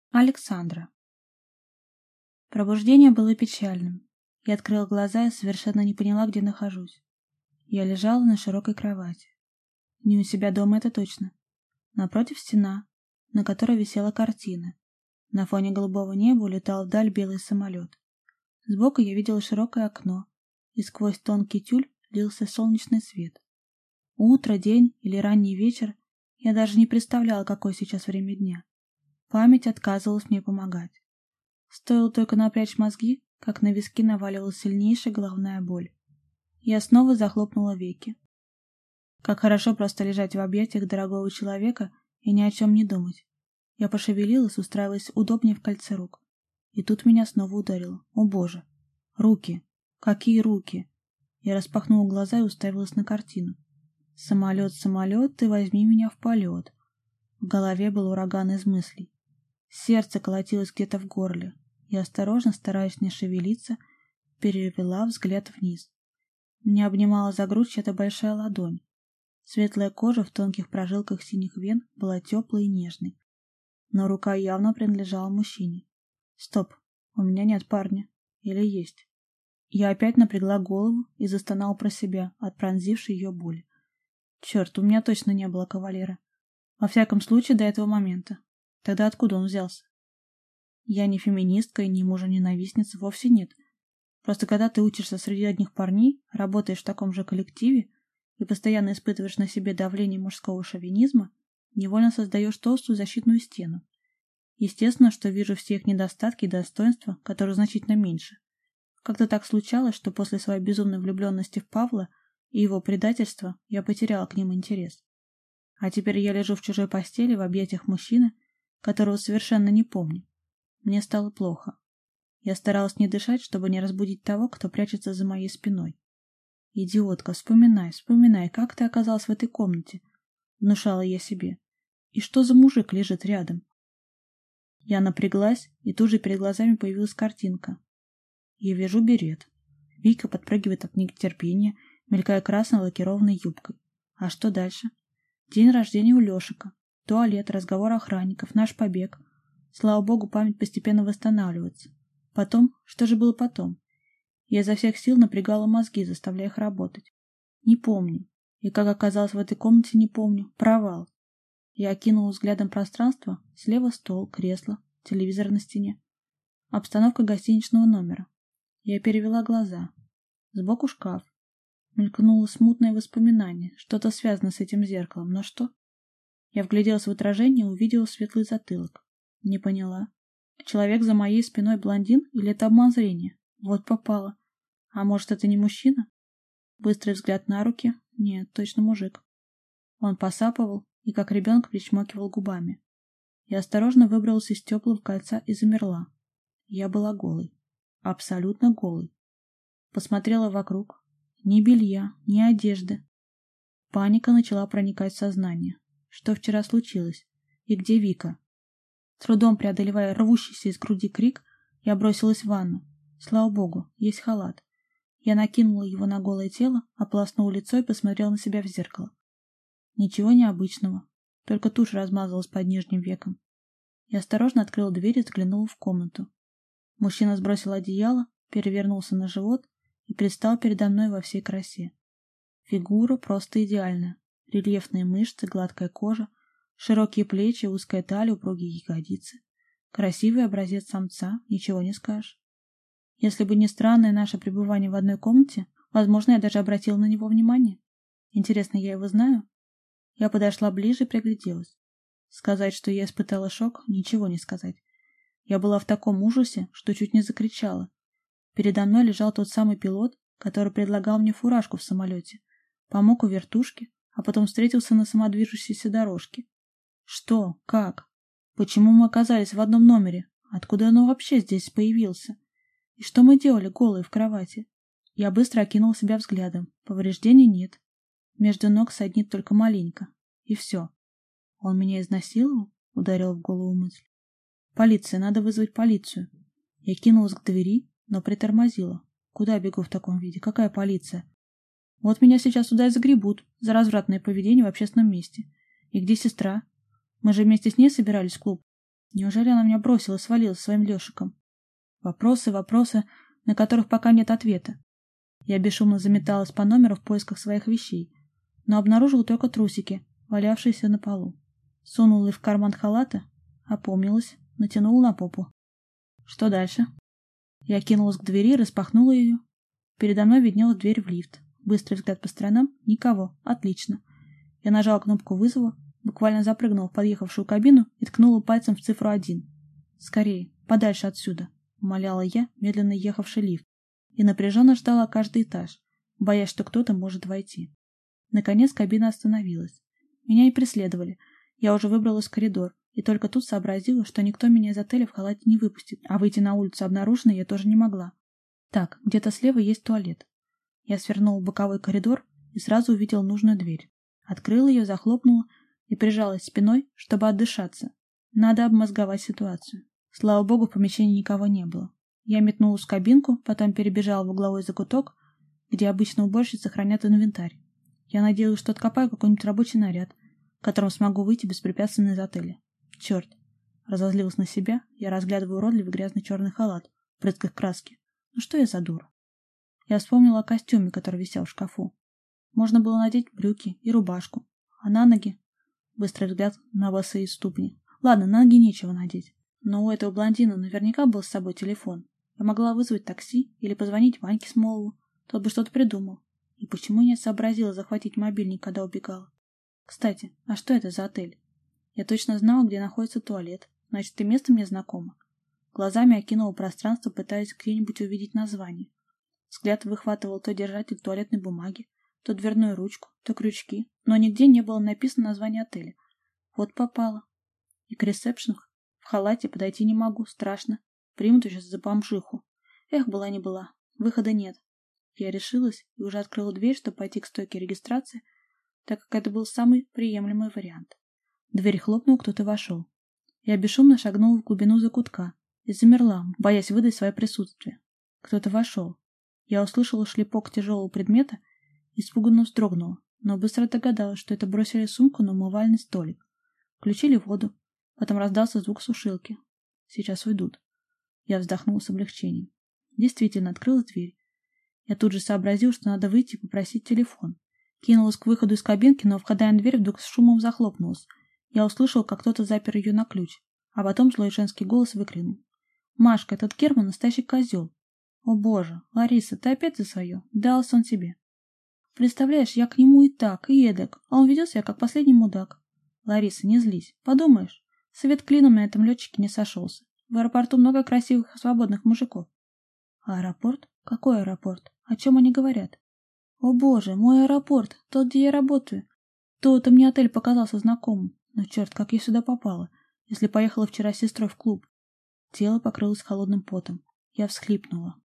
Александра. Пробуждение было печальным. Я открыла глаза и совершенно не поняла, где нахожусь. Я лежала на широкой кровати. Не у себя дома, это точно. Напротив стена, на которой висела картина. На фоне голубого неба улетал вдаль белый самолет. Сбоку я видела широкое окно, и сквозь тонкий тюль лился солнечный свет. Утро, день или ранний вечер, я даже не представляла, какое сейчас время дня. Память отказывалась мне помогать. Стоило только напрячь мозги, как на виски наваливалась сильнейшая головная боль. Я снова захлопнула веки. Как хорошо просто лежать в объятиях дорогого человека и ни о чем не думать. Я пошевелилась, устраиваясь удобнее в кольце рук. И тут меня снова ударило. О боже! Руки! Какие руки! Я распахнула глаза и уставилась на картину. Самолет, самолет, ты возьми меня в полет. В голове был ураган из мыслей. Сердце колотилось где-то в горле. Я осторожно, стараясь не шевелиться, перевела взгляд вниз. Меня обнимала за грудь чья-то большая ладонь. Светлая кожа в тонких прожилках синих вен была теплой и нежной. Но рука явно принадлежала мужчине. Стоп, у меня нет парня. Или есть? Я опять напрягла голову и застонала про себя от пронзившей ее боли. Черт, у меня точно не было кавалера. Во всяком случае, до этого момента. Тогда откуда он взялся? Я не феминистка и не мужа-ненавистница, вовсе нет. Просто когда ты учишься среди одних парней, работаешь в таком же коллективе и постоянно испытываешь на себе давление мужского шовинизма, невольно создаешь толстую защитную стену. Естественно, что вижу все их недостатки и достоинства, которые значительно меньше. Как-то так случалось, что после своей безумной влюбленности в Павла и его предательства я потеряла к ним интерес. А теперь я лежу в чужой постели в объятиях мужчины, которого совершенно не помню. Мне стало плохо. Я старалась не дышать, чтобы не разбудить того, кто прячется за моей спиной. «Идиотка, вспоминай, как ты оказалась в этой комнате?» — внушала я себе. «И что за мужик лежит рядом?» Я напряглась, и тут же перед глазами появилась картинка. Я вижу берет. Вика подпрыгивает от нетерпения, мелькая красной лакированной юбкой. А что дальше? День рождения у Лешика. Туалет, разговор охранников, наш побег. Слава богу, память постепенно восстанавливается. Потом? Что же было потом? Я изо всех сил напрягала мозги, заставляя их работать. Не помню. И как оказалось в этой комнате, не помню. Провал. Я окинула взглядом пространство. Слева стол, кресло, телевизор на стене. Обстановка гостиничного номера. Я перевела глаза. Сбоку шкаф. Мелькнуло смутное воспоминание. Что-то связано с этим зеркалом. Но что? Я вгляделась в отражение и увидела светлый затылок. Не поняла. Человек за моей спиной блондин или это обман зрения? Вот попало. А может, это не мужчина? Быстрый взгляд на руки. Нет, точно мужик. Он посапывал и, как ребенок, причмокивал губами. Я осторожно выбралась из теплого кольца и замерла. Я была голой. Абсолютно голой. Посмотрела вокруг. Ни белья, ни одежды. Паника начала проникать в сознание. Что вчера случилось? И где Вика? С трудом преодолевая рвущийся из груди крик, я бросилась в ванну. Слава богу, есть халат. Я накинула его на голое тело, ополоснула лицо и посмотрела на себя в зеркало. Ничего необычного, только тушь размазалась под нижним веком. Я осторожно открыла дверь и заглянула в комнату. Мужчина сбросил одеяло, перевернулся на живот и предстал передо мной во всей красе. Фигура просто идеальная. Рельефные мышцы, гладкая кожа, широкие плечи, узкая талия, упругие ягодицы. Красивый образец самца, ничего не скажешь. Если бы не странное наше пребывание в одной комнате, возможно, я даже обратила на него внимание. Интересно, я его знаю? Я подошла ближе и пригляделась. Сказать, что я испытала шок, ничего не сказать. Я была в таком ужасе, что чуть не закричала. Передо мной лежал тот самый пилот, который предлагал мне фуражку в самолете, помог у вертушки, а потом встретился на самодвижущейся дорожке. Что? Как? Почему мы оказались в одном номере? Откуда он вообще здесь появился? И что мы делали голые в кровати? Я быстро окинул себя взглядом. Повреждений нет. Между ног саднит только маленько. И все. Он меня изнасиловал? Ударил в голову мысль. Полиция, надо вызвать полицию. Я кинулась к двери, но притормозила. Куда бегу в таком виде? Какая полиция? Вот меня сейчас сюда и загребут за развратное поведение в общественном месте. И где сестра? Мы же вместе с ней собирались в клуб. Неужели она меня бросила и свалила со своим Лешиком? Вопросы, на которых пока нет ответа. Я бесшумно заметалась по номеру в поисках своих вещей, но обнаружила только трусики, валявшиеся на полу. Сунула их в карман халата, опомнилась, натянула на попу. Что дальше? Я кинулась к двери и распахнула ее. Передо мной виднелась дверь в лифт. Быстрый взгляд по сторонам. Никого. Отлично. Я нажала кнопку вызова, буквально запрыгнула в подъехавшую кабину и ткнула пальцем в цифру 1. «Скорее, подальше отсюда», — умоляла я, медленно ехавший лифт, и напряженно ждала каждый этаж, боясь, что кто-то может войти. Наконец кабина остановилась. Меня и преследовали. Я уже выбралась в коридор, и только тут сообразила, что никто меня из отеля в халате не выпустит, а выйти на улицу обнаруженной я тоже не могла. Так, где-то слева есть туалет. Я свернула в боковой коридор и сразу увидела нужную дверь. Открыла ее, захлопнула и прижалась спиной, чтобы отдышаться. Надо обмозговать ситуацию. Слава богу, в помещении никого не было. Я метнулась в кабинку, потом перебежала в угловой закуток, где обычно уборщицы хранят инвентарь. Я надеялась, что откопаю какой-нибудь рабочий наряд, в котором смогу выйти беспрепятственно из отеля. Черт! Разозлилась на себя, я разглядываю уродливый грязный черный халат в брызгах краски. Ну что я за дура? Я вспомнила о костюме, который висел в шкафу. Можно было надеть брюки и рубашку, а на ноги... Быстрый взгляд на босые ступни. Ладно, на ноги нечего надеть. Но у этого блондина наверняка был с собой телефон. Я могла вызвать такси или позвонить Ваньке Смолову. Тот бы что-то придумал. И почему я не сообразила захватить мобильник, когда убегала? Кстати, а что это за отель? Я точно знала, где находится туалет. Значит, и место мне знакомо. Глазами окинула пространство, пытаясь где-нибудь увидеть название. Взгляд выхватывал то держатель туалетной бумаги, то дверную ручку, то крючки, но нигде не было написано название отеля. Вот попало. И к ресепшн в халате подойти не могу, страшно. Примут сейчас за бомжиху. Эх, была не была. Выхода нет. Я решилась и уже открыла дверь, чтобы пойти к стойке регистрации, так как это был самый приемлемый вариант. Дверь хлопнула, кто-то вошел. Я бесшумно шагнула в глубину закутка и замерла, боясь выдать свое присутствие. Кто-то вошел. Я услышала шлепок тяжелого предмета, испуганно вздрогнула, но быстро догадалась, что это бросили сумку на умывальный столик. Включили воду, потом раздался звук сушилки. Сейчас уйдут. Я вздохнула с облегчением. Действительно, открыла дверь. Я тут же сообразил, что надо выйти и попросить телефон. Кинулась к выходу из кабинки, но входная дверь вдруг с шумом захлопнулась. Я услышал, как кто-то запер ее на ключ, а потом злой женский голос выкрикнул: «Машка, этот Герман настоящий козел!» «О боже, Лариса, ты опять за свое? Дался он тебе!» «Представляешь, я к нему и так, и эдак, а он ведет себя как последний мудак!» «Лариса, не злись, подумаешь, свет клином на этом летчике не сошелся. В аэропорту много красивых и свободных мужиков». «Аэропорт? Какой аэропорт? О чем они говорят?» «О боже, мой аэропорт, тот, где я работаю. То-то мне отель показался знакомым. Но черт, как я сюда попала, если поехала вчера с сестрой в клуб?» Тело покрылось холодным потом. Я всхлипнула.